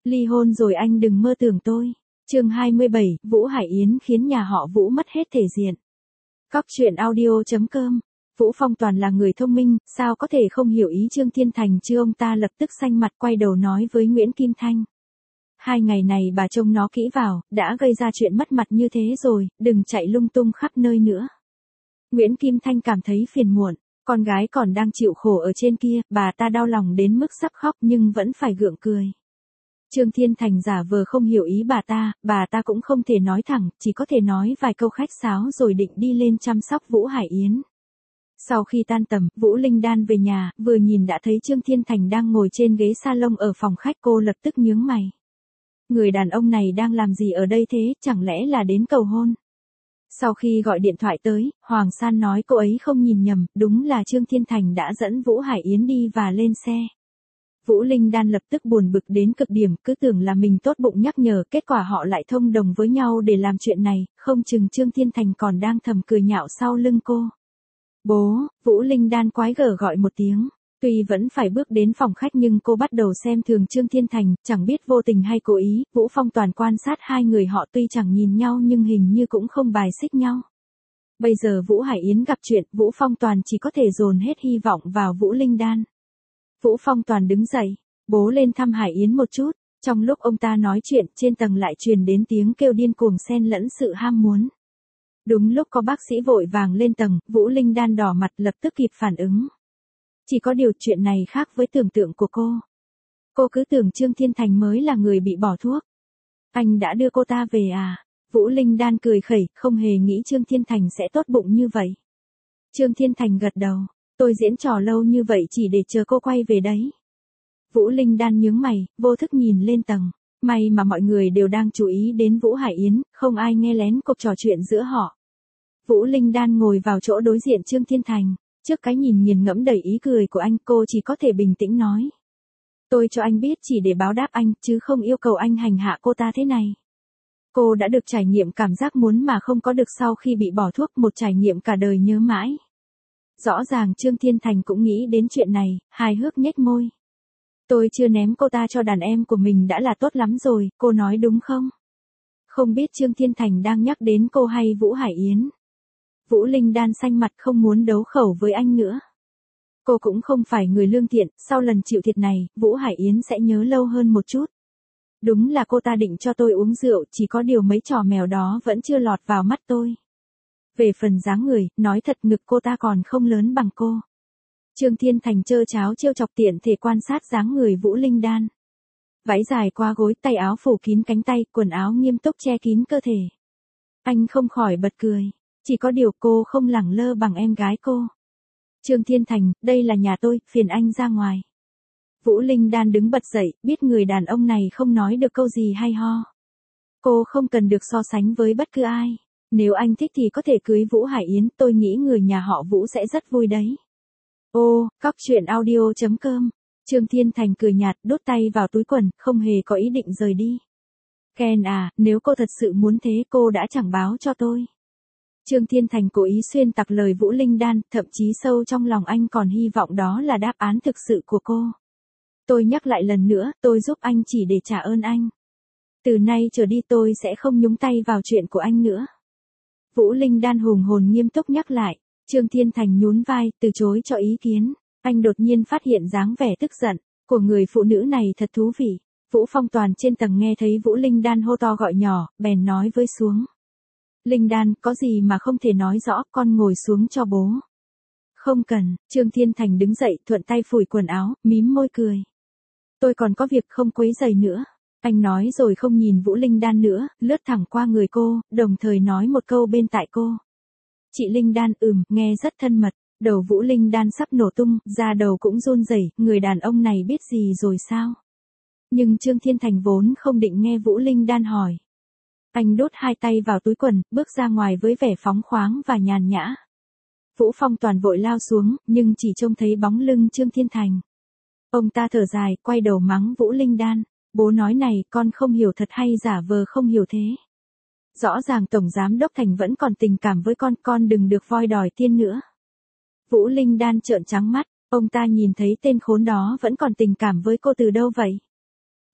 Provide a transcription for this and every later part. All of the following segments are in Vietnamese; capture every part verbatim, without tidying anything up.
Ly hôn rồi anh đừng mơ tưởng tôi. Chương hai mươi bảy, Vũ Hải Yến khiến nhà họ Vũ mất hết thể diện. Cóc truyện audio chấm com. Vũ Phong Toàn là người thông minh, sao có thể không hiểu ý Trương Thiên Thành chứ. Ông ta lập tức xanh mặt quay đầu nói với Nguyễn Kim Thanh. Hai ngày này bà trông nó kỹ vào, đã gây ra chuyện mất mặt như thế rồi, đừng chạy lung tung khắp nơi nữa. Nguyễn Kim Thanh cảm thấy phiền muộn, con gái còn đang chịu khổ ở trên kia, bà ta đau lòng đến mức sắp khóc nhưng vẫn phải gượng cười. Trương Thiên Thành giả vờ không hiểu ý bà ta, bà ta cũng không thể nói thẳng, chỉ có thể nói vài câu khách sáo rồi định đi lên chăm sóc Vũ Hải Yến. Sau khi tan tầm, Vũ Linh Đan về nhà, vừa nhìn đã thấy Trương Thiên Thành đang ngồi trên ghế salon ở phòng khách, cô lập tức nhướng mày. Người đàn ông này đang làm gì ở đây thế, chẳng lẽ là đến cầu hôn? Sau khi gọi điện thoại tới, Hoàng San nói cô ấy không nhìn nhầm, đúng là Trương Thiên Thành đã dẫn Vũ Hải Yến đi và lên xe. Vũ Linh Đan lập tức buồn bực đến cực điểm, cứ tưởng là mình tốt bụng nhắc nhở, kết quả họ lại thông đồng với nhau để làm chuyện này, không chừng Trương Thiên Thành còn đang thầm cười nhạo sau lưng cô. Bố, Vũ Linh Đan quái gở gọi một tiếng. Tuy vẫn phải bước đến phòng khách nhưng cô bắt đầu xem thường Trương Thiên Thành, chẳng biết vô tình hay cố ý, Vũ Phong Toàn quan sát hai người họ tuy chẳng nhìn nhau nhưng hình như cũng không bài xích nhau. Bây giờ Vũ Hải Yến gặp chuyện, Vũ Phong Toàn chỉ có thể dồn hết hy vọng vào Vũ Linh Đan. Vũ Phong Toàn đứng dậy, bố lên thăm Hải Yến một chút, trong lúc ông ta nói chuyện, trên tầng lại truyền đến tiếng kêu điên cuồng xen lẫn sự ham muốn. Đúng lúc có bác sĩ vội vàng lên tầng, Vũ Linh Đan đỏ mặt lập tức kịp phản ứng. Chỉ có điều chuyện này khác với tưởng tượng của cô. Cô cứ tưởng Trương Thiên Thành mới là người bị bỏ thuốc. Anh đã đưa cô ta về à? Vũ Linh Đan cười khẩy, không hề nghĩ Trương Thiên Thành sẽ tốt bụng như vậy. Trương Thiên Thành gật đầu, tôi diễn trò lâu như vậy chỉ để chờ cô quay về đấy. Vũ Linh Đan nhướng mày, vô thức nhìn lên tầng. May mà mọi người đều đang chú ý đến Vũ Hải Yến, không ai nghe lén cuộc trò chuyện giữa họ. Vũ Linh Đan ngồi vào chỗ đối diện Trương Thiên Thành. Trước cái nhìn nghiền ngẫm đầy ý cười của anh, cô chỉ có thể bình tĩnh nói. Tôi cho anh biết chỉ để báo đáp anh, chứ không yêu cầu anh hành hạ cô ta thế này. Cô đã được trải nghiệm cảm giác muốn mà không có được sau khi bị bỏ thuốc, một trải nghiệm cả đời nhớ mãi. Rõ ràng Trương Thiên Thành cũng nghĩ đến chuyện này, hài hước nhếch môi. Tôi chưa ném cô ta cho đàn em của mình đã là tốt lắm rồi, cô nói đúng không? Không biết Trương Thiên Thành đang nhắc đến cô hay Vũ Hải Yến. Vũ Linh Đan xanh mặt không muốn đấu khẩu với anh nữa. Cô cũng không phải người lương thiện, sau lần chịu thiệt này, Vũ Hải Yến sẽ nhớ lâu hơn một chút. Đúng là cô ta định cho tôi uống rượu, chỉ có điều mấy trò mèo đó vẫn chưa lọt vào mắt tôi. Về phần dáng người, nói thật ngực cô ta còn không lớn bằng cô. Trương Thiên Thành trơ cháo trêu chọc tiện thể quan sát dáng người Vũ Linh Đan. Váy dài qua gối, tay áo phủ kín cánh tay, quần áo nghiêm túc che kín cơ thể. Anh không khỏi bật cười. Chỉ có điều cô không lẳng lơ bằng em gái cô. Trương Thiên Thành, đây là nhà tôi, phiền anh ra ngoài. Vũ Linh Đan đứng bật dậy, biết người đàn ông này không nói được câu gì hay ho. Cô không cần được so sánh với bất cứ ai. Nếu anh thích thì có thể cưới Vũ Hải Yến, tôi nghĩ người nhà họ Vũ sẽ rất vui đấy. Ô, cóc truyện audio chấm com. Trương Thiên Thành cười nhạt, đút tay vào túi quần, không hề có ý định rời đi. Ken à, nếu cô thật sự muốn thế cô đã chẳng báo cho tôi. Trương Thiên Thành cố ý xuyên tạc lời Vũ Linh Đan, thậm chí sâu trong lòng anh còn hy vọng đó là đáp án thực sự của cô. Tôi nhắc lại lần nữa, tôi giúp anh chỉ để trả ơn anh. Từ nay trở đi tôi sẽ không nhúng tay vào chuyện của anh nữa. Vũ Linh Đan hùng hồn nghiêm túc nhắc lại. Trương Thiên Thành nhún vai, từ chối cho ý kiến. Anh đột nhiên phát hiện dáng vẻ tức giận của người phụ nữ này thật thú vị. Vũ Phong Toàn trên tầng nghe thấy Vũ Linh Đan hô to gọi nhỏ, bèn nói với xuống. Linh Đan, có gì mà không thể nói rõ, con ngồi xuống cho bố. Không cần, Trương Thiên Thành đứng dậy, thuận tay phủi quần áo, mím môi cười. Tôi còn có việc không quấy rầy nữa. Anh nói rồi không nhìn Vũ Linh Đan nữa, lướt thẳng qua người cô, đồng thời nói một câu bên tai cô. Chị Linh Đan, ừm, nghe rất thân mật. Đầu Vũ Linh Đan sắp nổ tung, da đầu cũng run rẩy, người đàn ông này biết gì rồi sao? Nhưng Trương Thiên Thành vốn không định nghe Vũ Linh Đan hỏi. Anh đút hai tay vào túi quần, bước ra ngoài với vẻ phóng khoáng và nhàn nhã. Vũ Phong Toàn vội lao xuống, nhưng chỉ trông thấy bóng lưng Trương Thiên Thành. Ông ta thở dài, quay đầu mắng Vũ Linh Đan. Bố nói này, con không hiểu thật hay giả vờ không hiểu thế? Rõ ràng Tổng Giám Đốc Thành vẫn còn tình cảm với con, con đừng được voi đòi tiên nữa. Vũ Linh Đan trợn trắng mắt, ông ta nhìn thấy tên khốn đó vẫn còn tình cảm với cô từ đâu vậy?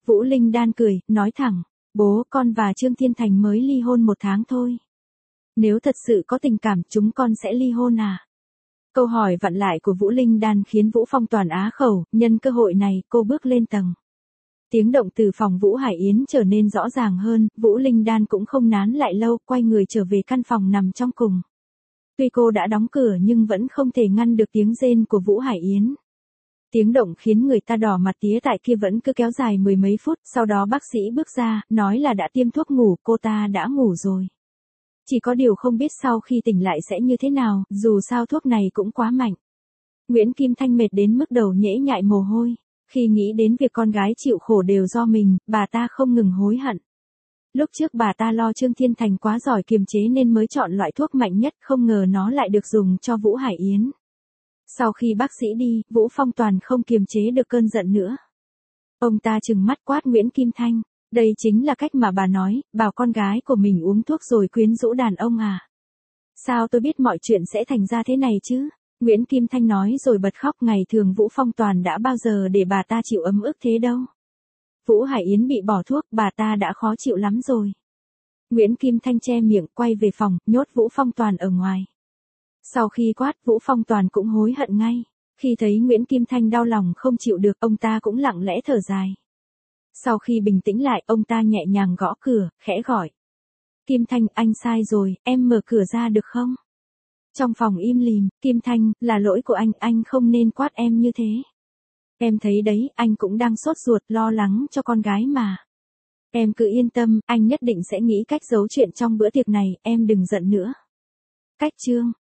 Vũ Linh Đan cười, nói thẳng, bố con và Trương Thiên Thành mới ly hôn một tháng thôi. Nếu thật sự có tình cảm chúng con sẽ ly hôn à? Câu hỏi vặn lại của Vũ Linh Đan khiến Vũ Phong toàn á khẩu, nhân cơ hội này cô bước lên tầng. Tiếng động từ phòng Vũ Hải Yến trở nên rõ ràng hơn, Vũ Linh Đan cũng không nán lại lâu, quay người trở về căn phòng nằm trong cùng. Tuy cô đã đóng cửa nhưng vẫn không thể ngăn được tiếng rên của Vũ Hải Yến. Tiếng động khiến người ta đỏ mặt tía tại kia vẫn cứ kéo dài mười mấy phút, sau đó bác sĩ bước ra, nói là đã tiêm thuốc ngủ, cô ta đã ngủ rồi. Chỉ có điều không biết sau khi tỉnh lại sẽ như thế nào, dù sao thuốc này cũng quá mạnh. Nguyễn Kim Thanh mệt đến mức đầu nhễ nhại mồ hôi. Khi nghĩ đến việc con gái chịu khổ đều do mình, bà ta không ngừng hối hận. Lúc trước bà ta lo Trương Thiên Thành quá giỏi kiềm chế nên mới chọn loại thuốc mạnh nhất, không ngờ nó lại được dùng cho Vũ Hải Yến. Sau khi bác sĩ đi, Vũ Phong toàn không kiềm chế được cơn giận nữa. Ông ta trừng mắt quát Nguyễn Kim Thanh, đây chính là cách mà bà nói, bảo con gái của mình uống thuốc rồi quyến rũ đàn ông à? Sao tôi biết mọi chuyện sẽ thành ra thế này chứ? Nguyễn Kim Thanh nói rồi bật khóc, ngày thường Vũ Phong toàn đã bao giờ để bà ta chịu ấm ức thế đâu. Vũ Hải Yến bị bỏ thuốc, bà ta đã khó chịu lắm rồi. Nguyễn Kim Thanh che miệng, quay về phòng, nhốt Vũ Phong toàn ở ngoài. Sau khi quát, Vũ Phong toàn cũng hối hận ngay. Khi thấy Nguyễn Kim Thanh đau lòng không chịu được, ông ta cũng lặng lẽ thở dài. Sau khi bình tĩnh lại, ông ta nhẹ nhàng gõ cửa, khẽ gọi. Kim Thanh, anh sai rồi, em mở cửa ra được không? Trong phòng im lìm, Kim Thanh, là lỗi của anh, anh không nên quát em như thế. Em thấy đấy, anh cũng đang sốt ruột, lo lắng cho con gái mà. Em cứ yên tâm, anh nhất định sẽ nghĩ cách giấu chuyện trong bữa tiệc này, em đừng giận nữa. Cách chương